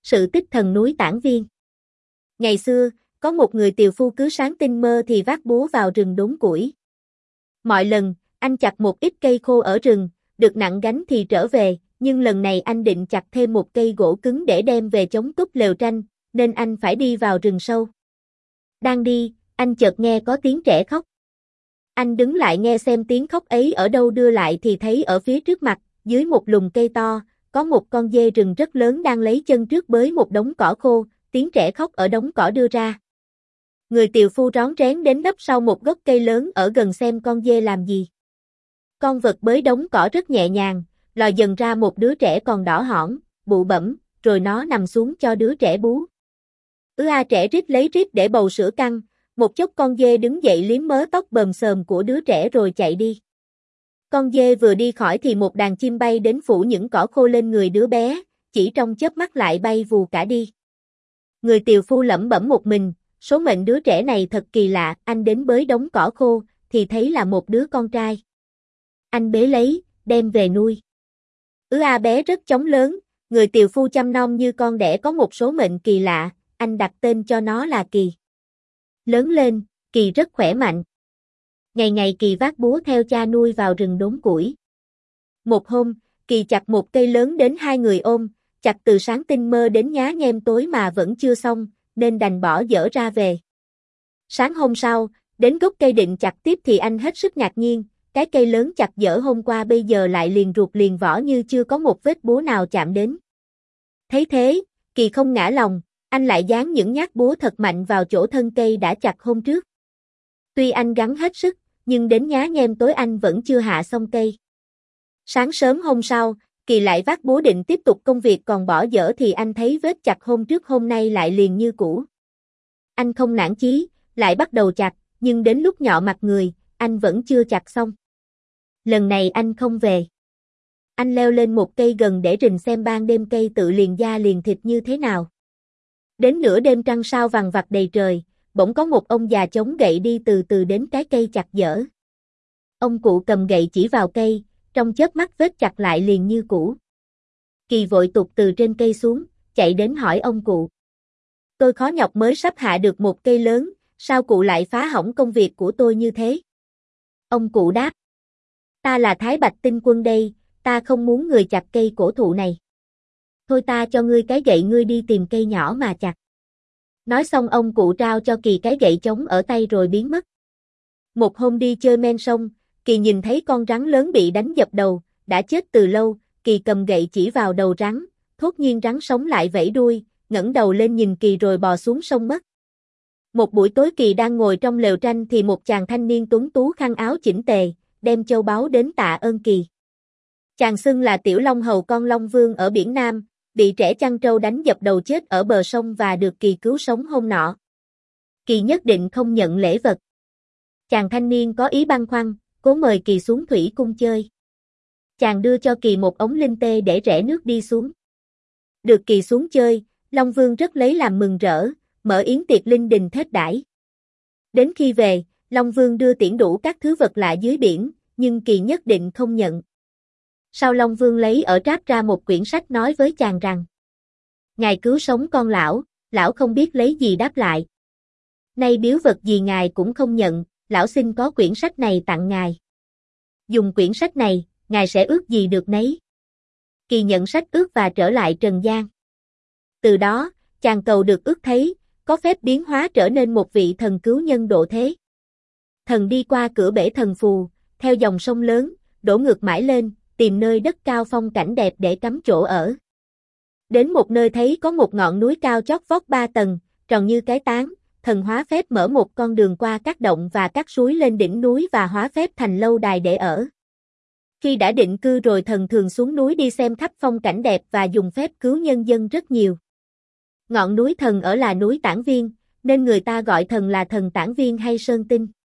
Sự tích thần núi Tản Viên. Ngày xưa, có một người tiều phu cứ sáng tinh mơ thì vác búa vào rừng đốn củi. Mọi lần, anh chặt một ít cây khô ở rừng, được nặng gánh thì trở về, nhưng lần này anh định chặt thêm một cây gỗ cứng để đem về chống túp lều tranh, nên anh phải đi vào rừng sâu. Đang đi, anh chợt nghe có tiếng trẻ khóc. Anh đứng lại nghe xem tiếng khóc ấy ở đâu, đưa lại thì thấy ở phía trước mặt, dưới một lùm cây to, có một con dê rừng rất lớn đang lấy chân trước bới một đống cỏ khô, tiếng trẻ khóc ở đống cỏ đưa ra. Người tiều phu rón rén đến nấp sau một gốc cây lớn ở gần xem con dê làm gì. Con vật bới đống cỏ rất nhẹ nhàng, lòi dần ra một đứa trẻ còn đỏ hỏn, bụ bẫm, rồi nó nằm xuống cho đứa trẻ bú. Trẻ rít lấy rít để bầu sữa căng, một chốc con dê đứng dậy liếm mớ tóc bờm xờm của đứa trẻ rồi chạy đi. Con dê vừa đi khỏi thì một đàn chim bay đến phủ những cỏ khô lên người đứa bé, chỉ trong chớp mắt lại bay vù cả đi. Người tiều phu lẩm bẩm một mình, số mệnh đứa trẻ này thật kỳ lạ, anh đến bới đống cỏ khô, thì thấy là một đứa con trai. Anh bế lấy, đem về nuôi. Bé rất chóng lớn, người tiều phu chăm nom như con đẻ có một số mệnh kỳ lạ, anh đặt tên cho nó là Kỳ. Lớn lên, Kỳ rất khỏe mạnh. Ngày ngày Kỳ vác búa theo cha nuôi vào rừng đốn củi. Một hôm, Kỳ chặt một cây lớn đến hai người ôm, chặt từ sáng tinh mơ đến nhá nhem tối mà vẫn chưa xong, nên đành bỏ dở ra về. Sáng hôm sau, đến gốc cây định chặt tiếp thì anh hết sức ngạc nhiên, cái cây lớn chặt dở hôm qua bây giờ lại liền ruột liền vỏ như chưa có một vết búa nào chạm đến. Thấy thế, Kỳ không ngã lòng, anh lại giáng những nhát búa thật mạnh vào chỗ thân cây đã chặt hôm trước. Tuy anh gắng hết sức, nhưng đến nhá nhem tối anh vẫn chưa hạ xong cây. Sáng sớm hôm sau, Kỳ lại vác búa định tiếp tục công việc còn bỏ dở thì anh thấy vết chặt hôm trước hôm nay lại liền như cũ. Anh không nản chí, lại bắt đầu chặt, nhưng đến lúc nhọ mặt người, anh vẫn chưa chặt xong. Lần này anh không về. Anh leo lên một cây gần để rình xem ban đêm cây tự liền da liền thịt như thế nào. Đến nửa đêm trăng sao vằng vặc đầy trời, bỗng có một ông già chống gậy đi từ từ đến cái cây chặt dở. Ông cụ cầm gậy chỉ vào cây, trong chớp mắt vết chặt lại liền như cũ. Kỳ vội tụt từ trên cây xuống, chạy đến hỏi ông cụ. Tôi khó nhọc mới sắp hạ được một cây lớn, sao cụ lại phá hỏng công việc của tôi như thế? Ông cụ đáp. Ta là Thái Bạch Tinh Quân đây, ta không muốn người chặt cây cổ thụ này. Thôi ta cho ngươi cái gậy, ngươi đi tìm cây nhỏ mà chặt. Nói xong ông cụ trao cho Kỳ cái gậy trống ở tay rồi biến mất. Một hôm đi chơi men sông, Kỳ nhìn thấy con rắn lớn bị đánh dập đầu, đã chết từ lâu, Kỳ cầm gậy chỉ vào đầu rắn, thốt nhiên rắn sống lại vẫy đuôi, ngẩng đầu lên nhìn Kỳ rồi bò xuống sông mất. Một buổi tối Kỳ đang ngồi trong lều tranh thì một chàng thanh niên tuấn tú khăn áo chỉnh tề, đem châu báu đến tạ ơn Kỳ. Chàng xưng là Tiểu Long Hầu con Long Vương ở biển Nam, bị trẻ chăn trâu đánh dập đầu chết ở bờ sông và được Kỳ cứu sống hôm nọ. Kỳ nhất định không nhận lễ vật. Chàng thanh niên có ý băn khoăn, cố mời Kỳ xuống thủy cung chơi. Chàng đưa cho Kỳ một ống linh tê để rẽ nước đi xuống. Được Kỳ xuống chơi, Long Vương rất lấy làm mừng rỡ, mở yến tiệc linh đình thết đãi. Đến khi về, Long Vương đưa tiễn đủ các thứ vật lạ dưới biển, nhưng Kỳ nhất định không nhận. Sau Long Vương lấy ở tráp ra một quyển sách nói với chàng rằng: Ngài cứu sống con lão, lão không biết lấy gì đáp lại. Nay biếu vật gì ngài cũng không nhận, lão xin có quyển sách này tặng ngài. Dùng quyển sách này, ngài sẽ ước gì được nấy. Kỳ nhận sách ước và trở lại trần gian. Từ đó, chàng cầu được ước thấy, có phép biến hóa trở nên một vị thần cứu nhân độ thế. Thần đi qua cửa bể thần phù, theo dòng sông lớn, đổ ngược mãi lên, tìm nơi đất cao phong cảnh đẹp để cắm chỗ ở. Đến một nơi thấy có một ngọn núi cao chót vót 3 tầng, tròn như cái tán, thần hóa phép mở một con đường qua các động và các suối lên đỉnh núi và hóa phép thành lâu đài để ở. Khi đã định cư rồi thần thường xuống núi đi xem khắp phong cảnh đẹp và dùng phép cứu nhân dân rất nhiều. Ngọn núi thần ở là núi Tản Viên, nên người ta gọi thần là thần Tản Viên hay Sơn Tinh.